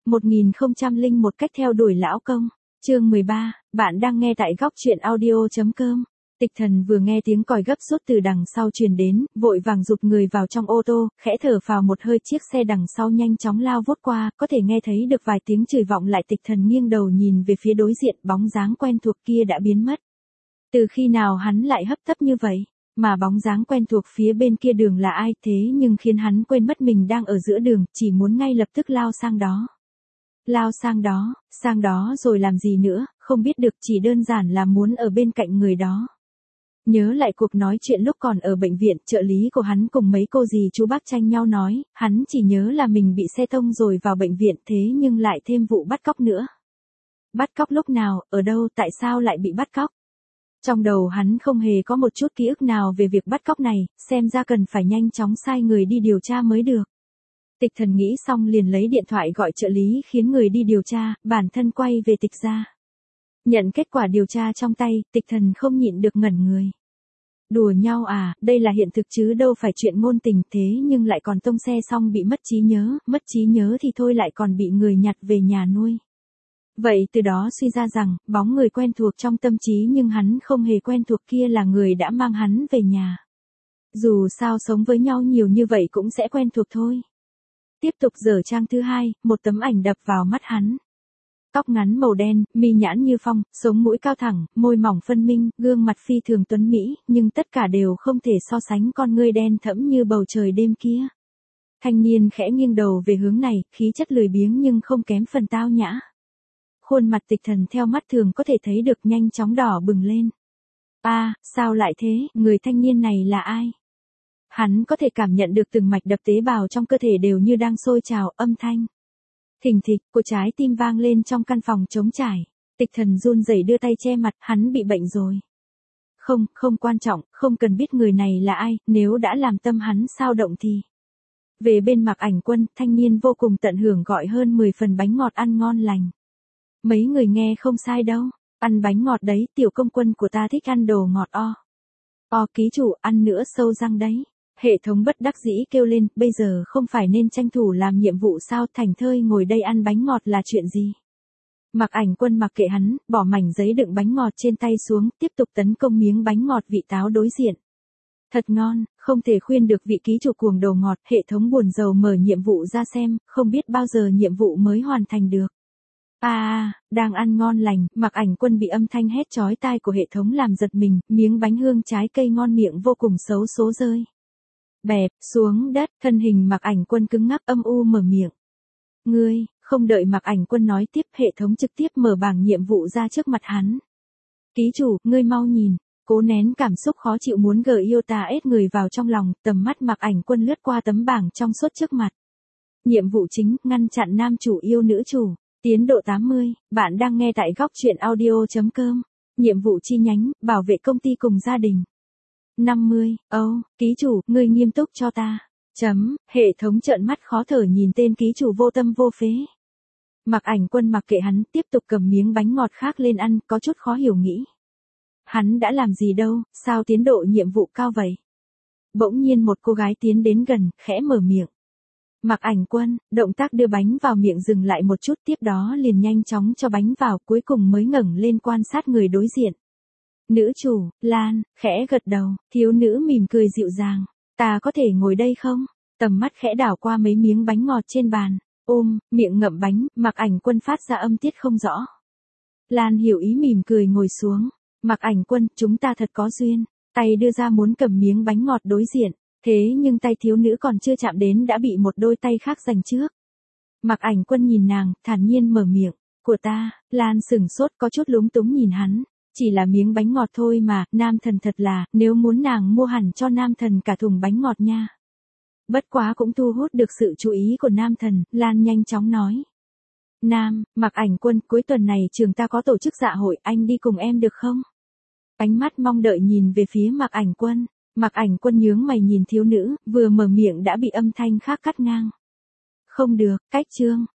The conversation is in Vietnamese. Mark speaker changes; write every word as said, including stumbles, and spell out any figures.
Speaker 1: một nghìn không trăm lẻ một cách theo đuổi lão công. Chương mười ba, bạn đang nghe tại góc truyện audio chấm com. Tịch Thần vừa nghe tiếng còi gấp rút từ đằng sau truyền đến, vội vàng rụt người vào trong ô tô, khẽ thở phào một hơi. Chiếc xe đằng sau nhanh chóng lao vút qua, có thể nghe thấy được vài tiếng chửi vọng lại. Tịch Thần nghiêng đầu nhìn về phía đối diện, bóng dáng quen thuộc kia đã biến mất. Từ khi nào hắn lại hấp tấp như vậy? Mà bóng dáng quen thuộc phía bên kia đường là ai thế nhưng khiến hắn quên mất mình đang ở giữa đường, chỉ muốn ngay lập tức lao sang đó. Lao sang đó, sang đó rồi làm gì nữa, không biết được, chỉ đơn giản là muốn ở bên cạnh người đó. Nhớ lại cuộc nói chuyện lúc còn ở bệnh viện, trợ lý của hắn cùng mấy cô dì chú bác tranh nhau nói, hắn chỉ nhớ là mình bị xe tông rồi vào bệnh viện, thế nhưng lại thêm vụ bắt cóc nữa. Bắt cóc lúc nào, ở đâu, tại sao lại bị bắt cóc? Trong đầu hắn không hề có một chút ký ức nào về việc bắt cóc này, xem ra cần phải nhanh chóng sai người đi điều tra mới được. Tịch Thần nghĩ xong liền lấy điện thoại gọi trợ lý khiến người đi điều tra, bản thân quay về Tịch gia. Nhận kết quả điều tra trong tay, Tịch Thần không nhịn được ngẩn người. Đùa nhau à, đây là hiện thực chứ đâu phải chuyện ngôn tình, thế nhưng lại còn tông xe xong bị mất trí nhớ, mất trí nhớ thì thôi lại còn bị người nhặt về nhà nuôi. Vậy từ đó suy ra rằng, bóng người quen thuộc trong tâm trí nhưng hắn không hề quen thuộc kia là người đã mang hắn về nhà. Dù sao sống với nhau nhiều như vậy cũng sẽ quen thuộc thôi. Tiếp tục dở trang thứ hai, một tấm ảnh đập vào mắt hắn. Tóc ngắn màu đen, mi nhãn như phong, sống mũi cao thẳng, môi mỏng phân minh, gương mặt phi thường tuấn mỹ, nhưng tất cả đều không thể so sánh con ngươi đen thẫm như bầu trời đêm kia. Thanh niên khẽ nghiêng đầu về hướng này, khí chất lười biếng nhưng không kém phần tao nhã. Khuôn mặt Tịch Thần theo mắt thường có thể thấy được nhanh chóng đỏ bừng lên. À, sao lại thế, người thanh niên này là ai? Hắn có thể cảm nhận được từng mạch đập tế bào trong cơ thể đều như đang sôi trào, âm thanh thình thịch của trái tim vang lên trong căn phòng trống trải. Tịch Thần run rẩy đưa tay che mặt, hắn bị bệnh rồi. Không, không quan trọng, không cần biết người này là ai, nếu đã làm tâm hắn sao động thì. Về bên Mạc Ảnh Quân, thanh niên vô cùng tận hưởng gọi hơn mười phần bánh ngọt ăn ngon lành. Mấy người nghe không sai đâu, ăn bánh ngọt đấy, tiểu công quân của ta thích ăn đồ ngọt o. O ký chủ, ăn nữa sâu răng đấy. Hệ thống bất đắc dĩ kêu lên, bây giờ không phải nên tranh thủ làm nhiệm vụ sao, thành thơi ngồi đây ăn bánh ngọt là chuyện gì? Mạc Ảnh Quân mặc kệ hắn, bỏ mảnh giấy đựng bánh ngọt trên tay xuống, tiếp tục tấn công miếng bánh ngọt vị táo đối diện. Thật ngon, không thể khuyên được vị ký chủ cuồng đồ ngọt. Hệ thống buồn rầu mở nhiệm vụ ra xem, không biết bao giờ nhiệm vụ mới hoàn thành được. À, đang ăn ngon lành, Mạc Ảnh Quân bị âm thanh hét chói tai của hệ thống làm giật mình, miếng bánh hương trái cây ngon miệng vô cùng xấu số rơi bẹp xuống đất, thân hình Mạc Ảnh Quân cứng ngắc âm u mở miệng. Ngươi, không đợi Mạc Ảnh Quân nói tiếp, hệ thống trực tiếp mở bảng nhiệm vụ ra trước mặt hắn. Ký chủ, ngươi mau nhìn, cố nén cảm xúc khó chịu muốn gợi yêu ta ết người vào trong lòng, tầm mắt Mạc Ảnh Quân lướt qua tấm bảng trong suốt trước mặt. Nhiệm vụ chính, ngăn chặn nam chủ yêu nữ chủ. Tiến độ tám mươi, bạn đang nghe tại góc truyện audio chấm com. Nhiệm vụ chi nhánh, bảo vệ công ty cùng gia đình. năm mươi, âu, oh, ký chủ, ngươi nghiêm túc cho ta. Chấm, hệ thống trợn mắt khó thở nhìn tên ký chủ vô tâm vô phế. Mạc Ảnh Quân mặc kệ hắn, tiếp tục cầm miếng bánh ngọt khác lên ăn, có chút khó hiểu nghĩ. Hắn đã làm gì đâu, sao tiến độ nhiệm vụ cao vậy? Bỗng nhiên một cô gái tiến đến gần, khẽ mở miệng. Mạc Ảnh Quân, động tác đưa bánh vào miệng dừng lại một chút, tiếp đó liền nhanh chóng cho bánh vào, cuối cùng mới ngẩng lên quan sát người đối diện. Nữ chủ, Lan, khẽ gật đầu, thiếu nữ mỉm cười dịu dàng. Ta có thể ngồi đây không? Tầm mắt khẽ đảo qua mấy miếng bánh ngọt trên bàn. Ôm, miệng ngậm bánh, Mạc Ảnh Quân phát ra âm tiết không rõ. Lan hiểu ý mỉm cười ngồi xuống. Mạc Ảnh Quân, chúng ta thật có duyên. Tay đưa ra muốn cầm miếng bánh ngọt đối diện. Thế nhưng tay thiếu nữ còn chưa chạm đến đã bị một đôi tay khác giành trước. Mạc Ảnh Quân nhìn nàng, thản nhiên mở miệng. Của ta, Lan sửng sốt có chút lúng túng nhìn hắn. Chỉ là miếng bánh ngọt thôi mà, nam thần thật là, nếu muốn nàng mua hẳn cho nam thần cả thùng bánh ngọt nha. Bất quá cũng thu hút được sự chú ý của nam thần, Lan nhanh chóng nói. Nam, Mạc Ảnh Quân, cuối tuần này trường ta có tổ chức dạ hội, anh đi cùng em được không? Ánh mắt mong đợi nhìn về phía Mạc Ảnh Quân. Mạc Ảnh Quân nhướng mày nhìn thiếu nữ, vừa mở miệng đã bị âm thanh khác cắt ngang. Không được, cách chương.